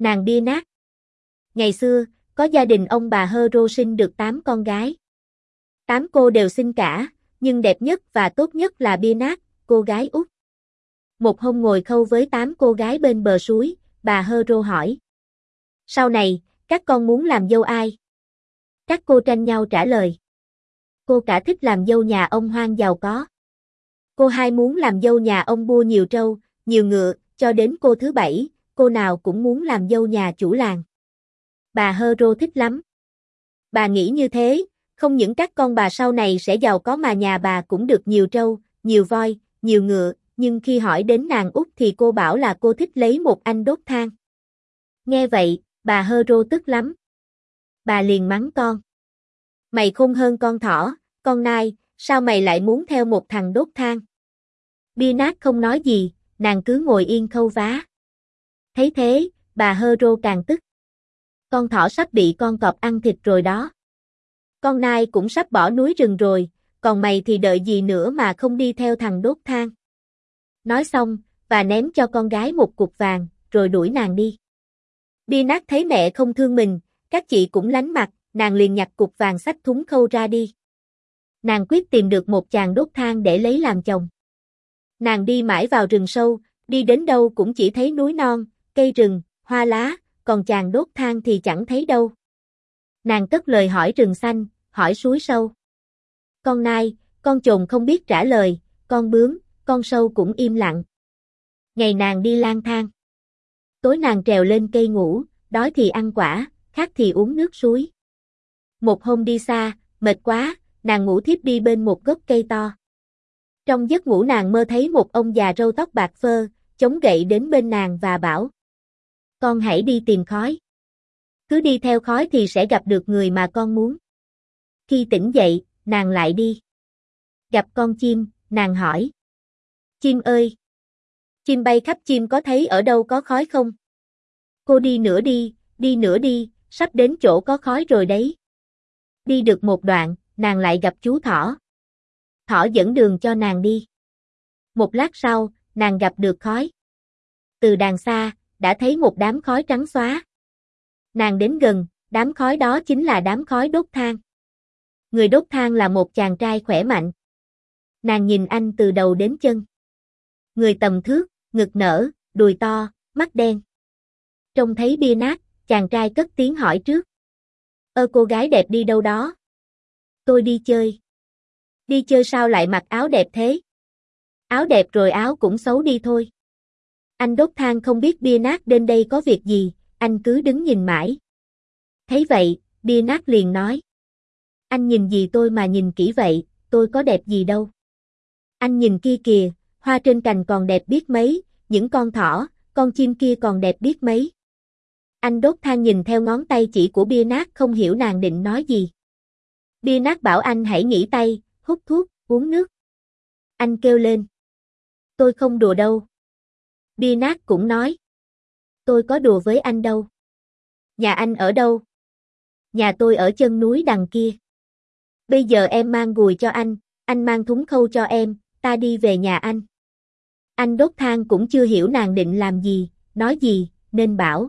Nàng bia nát. Ngày xưa, có gia đình ông bà Hơ-rô sinh được 8 con gái. 8 cô đều xinh cả, nhưng đẹp nhất và tốt nhất là bia nát, cô gái út. Một hôm ngồi khâu với 8 cô gái bên bờ suối, bà Hơ-rô hỏi. Sau này, các con muốn làm dâu ai? Các cô tranh nhau trả lời. Cô cả thích làm dâu nhà ông Hoang giàu có. Cô hai muốn làm dâu nhà ông Bua nhiều trâu, nhiều ngựa, cho đến cô thứ 7, cô nào cũng muốn làm dâu nhà chủ làng. Bà Hơ-rô thích lắm. Bà nghĩ như thế, không những các con bà sau này sẽ giàu có mà nhà bà cũng được nhiều trâu, nhiều voi, nhiều ngựa, nhưng khi hỏi đến nàng út thì cô bảo là cô thích lấy một anh đốt than. Nghe vậy, bà Hơ-rô tức lắm. Bà liền mắng con. Mày khôn hơn con thỏ, con nai, sao mày lại muốn theo một thằng đốt than? Bia nát không nói gì, nàng cứ ngồi yên khâu vá. Thấy thế, bà Hơ-rô càng tức. Con thỏ sắp bị con cọp ăn thịt rồi đó. Con nai cũng sắp bỏ núi rừng rồi, còn mày thì đợi gì nữa mà không đi theo thằng đốt than. Nói xong, bà ném cho con gái một cục vàng, rồi đuổi nàng đi. Bia nát thấy mẹ không thương mình, các chị cũng lánh mặt, nàng liền nhặt cục vàng xách thúng khâu ra đi. Nàng quyết tìm được một chàng đốt than để lấy làm chồng. Nàng đi mãi vào rừng sâu, đi đến đâu cũng chỉ thấy núi non, cây rừng, hoa lá, còn chàng đốt than thì chẳng thấy đâu. Nàng cất lời hỏi rừng xanh, hỏi suối sâu. Con nai, con chồn không biết trả lời, con bướm, con sâu cũng im lặng. Ngày nàng đi lang thang. Tối nàng trèo lên cây ngủ, đói thì ăn quả, khát thì uống nước suối. Một hôm đi xa, mệt quá, nàng ngủ thiếp đi bên một gốc cây to. Trong giấc ngủ nàng mơ thấy một ông già râu tóc bạc phơ, chống gậy đến bên nàng và bảo. Con hãy đi tìm khói. Cứ đi theo khói thì sẽ gặp được người mà con muốn. Khi tỉnh dậy, nàng lại đi. Gặp con chim, nàng hỏi. Chim ơi! Chim bay khắp chim có thấy ở đâu có khói không? Cô đi nữa đi, sắp đến chỗ có khói rồi đấy. Đi được một đoạn, nàng lại gặp chú thỏ. Thỏ dẫn đường cho nàng đi. Một lát sau, nàng gặp được khói. Từ đàng xa, đã thấy một đám khói trắng xóa. Nàng đến gần, đám khói đó chính là đám khói đốt than. Người đốt than là một chàng trai khỏe mạnh. Nàng nhìn anh từ đầu đến chân. Người tầm thước, ngực nở, đùi to, mắt đen. Trông thấy bia nát, chàng trai cất tiếng hỏi trước. Cô gái đẹp đi đâu đó? Tôi đi chơi. Đi chơi sao lại mặc áo đẹp thế? Áo đẹp rồi áo cũng xấu đi thôi. Anh đốt than không biết bia nát đến đây có việc gì, anh cứ đứng nhìn mãi. Thấy vậy, bia nát liền nói. Anh nhìn gì tôi mà nhìn kỹ vậy, tôi có đẹp gì đâu. Anh nhìn kia kìa, hoa trên cành còn đẹp biết mấy, những con thỏ, con chim kia còn đẹp biết mấy. Anh đốt than nhìn theo ngón tay chỉ của bia nát không hiểu nàng định nói gì. Bia nát bảo anh hãy nghỉ tay, hút thuốc, uống nước. Anh kêu lên. Tôi không đùa đâu. Bia nát cũng nói. Tôi có đùa với anh đâu. Nhà anh ở đâu? Nhà tôi ở chân núi đằng kia. Bây giờ em mang gùi cho anh mang thúng khâu cho em, ta đi về nhà anh. Anh đốt than cũng chưa hiểu nàng định làm gì, nói gì, nên bảo.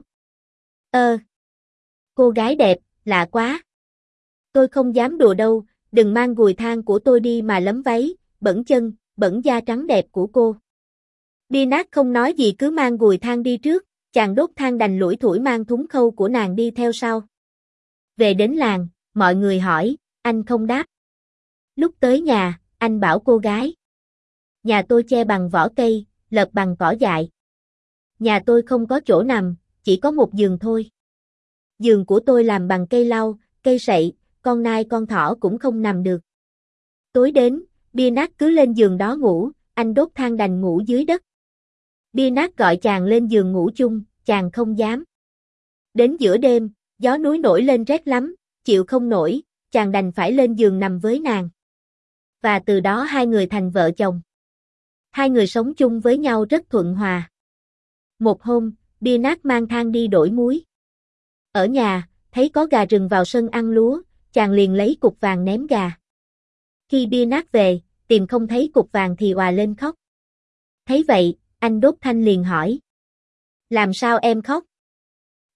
Cô gái đẹp, lạ quá. Tôi không dám đùa đâu, đừng mang gùi than của tôi đi mà lấm váy, bẩn chân, bẩn da trắng đẹp của cô. Bia nát không nói gì cứ mang gùi than đi trước, chàng đốt than đành lủi thủi mang thúng khâu của nàng đi theo sau. Về đến làng, mọi người hỏi, anh không đáp. Lúc tới nhà, anh bảo cô gái. Nhà tôi che bằng vỏ cây, lợp bằng cỏ dại. Nhà tôi không có chỗ nằm, chỉ có một giường thôi. Giường của tôi làm bằng cây lau, cây sậy, con nai con thỏ cũng không nằm được. Tối đến, bia nát cứ lên giường đó ngủ, anh đốt than đành ngủ dưới đất. Bia nát gọi chàng lên giường ngủ chung, chàng không dám. Đến giữa đêm, gió núi nổi lên rét lắm, chịu không nổi, chàng đành phải lên giường nằm với nàng. Và từ đó hai người thành vợ chồng. Hai người sống chung với nhau rất thuận hòa. Một hôm, bia nát mang than đi đổi muối. Ở nhà, thấy có gà rừng vào sân ăn lúa, chàng liền lấy cục vàng ném gà. Khi bia nát về, tìm không thấy cục vàng thì òa lên khóc. Thấy vậy, anh đốt than liền hỏi. Làm sao em khóc?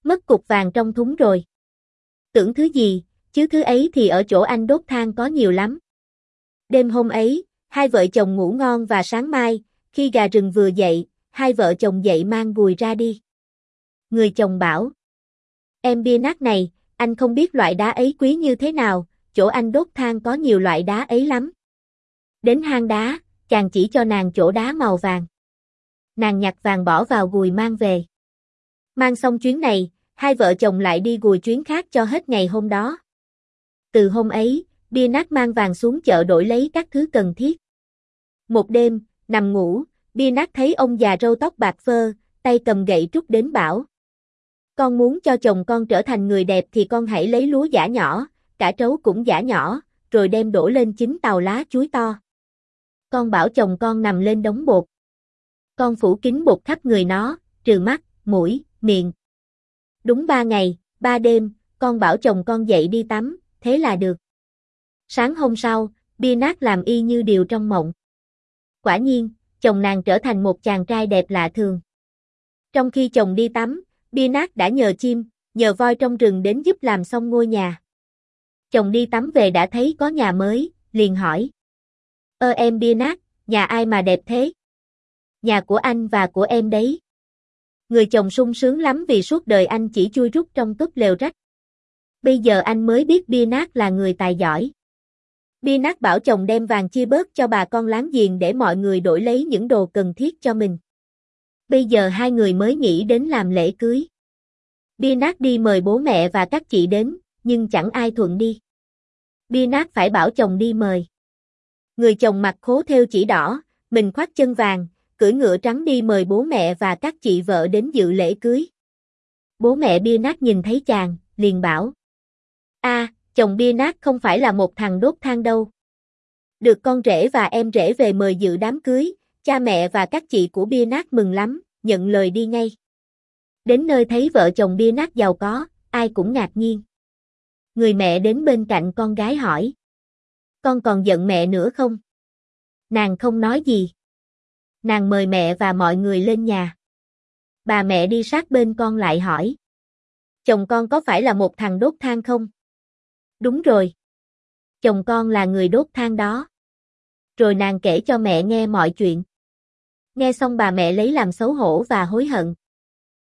Mất cục vàng trong thúng rồi. Tưởng thứ gì, chứ thứ ấy thì ở chỗ anh đốt than có nhiều lắm. Đêm hôm ấy, hai vợ chồng ngủ ngon và sáng mai, khi gà rừng vừa dậy, hai vợ chồng dậy mang gùi ra đi. Người chồng bảo: Em bia nát này, anh không biết loại đá ấy quý như thế nào, chỗ anh đốt than có nhiều loại đá ấy lắm. Đến hang đá, chàng chỉ cho nàng chỗ đá màu vàng. Nàng nhặt vàng bỏ vào gùi mang về. Mang xong chuyến này, hai vợ chồng lại đi gùi chuyến khác cho hết ngày hôm đó. Từ hôm ấy, bia nát mang vàng xuống chợ đổi lấy các thứ cần thiết. Một đêm, nằm ngủ, bia nát thấy ông già râu tóc bạc phơ, tay cầm gậy trúc đến bảo: Con muốn cho chồng con trở thành người đẹp thì con hãy lấy lúa giã nhỏ, cả trấu cũng giã nhỏ, rồi đem đổ lên 9 tàu lá chuối to. Con bảo chồng con nằm lên đống bột. Con phủ kín bột khắp người nó, trừ mắt, mũi, miệng. Đúng 3 ngày, 3 đêm, con bảo chồng con dậy đi tắm, thế là được. Sáng hôm sau, bia nát làm y như điều trong mộng. Quả nhiên, chồng nàng trở thành một chàng trai đẹp lạ thường. Trong khi chồng đi tắm, bia nát đã nhờ chim, nhờ voi trong rừng đến giúp làm xong ngôi nhà. Chồng đi tắm về đã thấy có nhà mới, liền hỏi: Em bia nát, nhà ai mà đẹp thế? Nhà của anh và của em đấy. Người chồng sung sướng lắm vì suốt đời anh chỉ chui rút trong túp lều rách. Bây giờ anh mới biết bia nát là người tài giỏi. Bia nát bảo chồng đem vàng chia bớt cho bà con láng giềng để mọi người đổi lấy những đồ cần thiết cho mình. Bây giờ hai người mới nghĩ đến làm lễ cưới. Bia nát đi mời bố mẹ và các chị đến, nhưng chẳng ai thuận đi. Bia nát phải bảo chồng đi mời. Người chồng mặc khố thêu chỉ đỏ, mình khoác chân vàng, cưỡi ngựa trắng đi mời bố mẹ và các chị vợ đến dự lễ cưới. Bố mẹ bia nát nhìn thấy chàng, liền bảo: chồng bia nát không phải là một thằng đốt than đâu. Được con rể và em rể về mời dự đám cưới, cha mẹ và các chị của bia nát mừng lắm, nhận lời đi ngay. Đến nơi thấy vợ chồng bia nát giàu có, ai cũng ngạc nhiên. Người mẹ đến bên cạnh con gái hỏi: Con còn giận mẹ nữa không? Nàng không nói gì. Nàng mời mẹ và mọi người lên nhà. Bà mẹ đi sát bên con lại hỏi: Chồng con có phải là một thằng đốt than không? Đúng rồi. Chồng con là người đốt than đó. Rồi nàng kể cho mẹ nghe mọi chuyện. Nghe xong bà mẹ lấy làm xấu hổ và hối hận.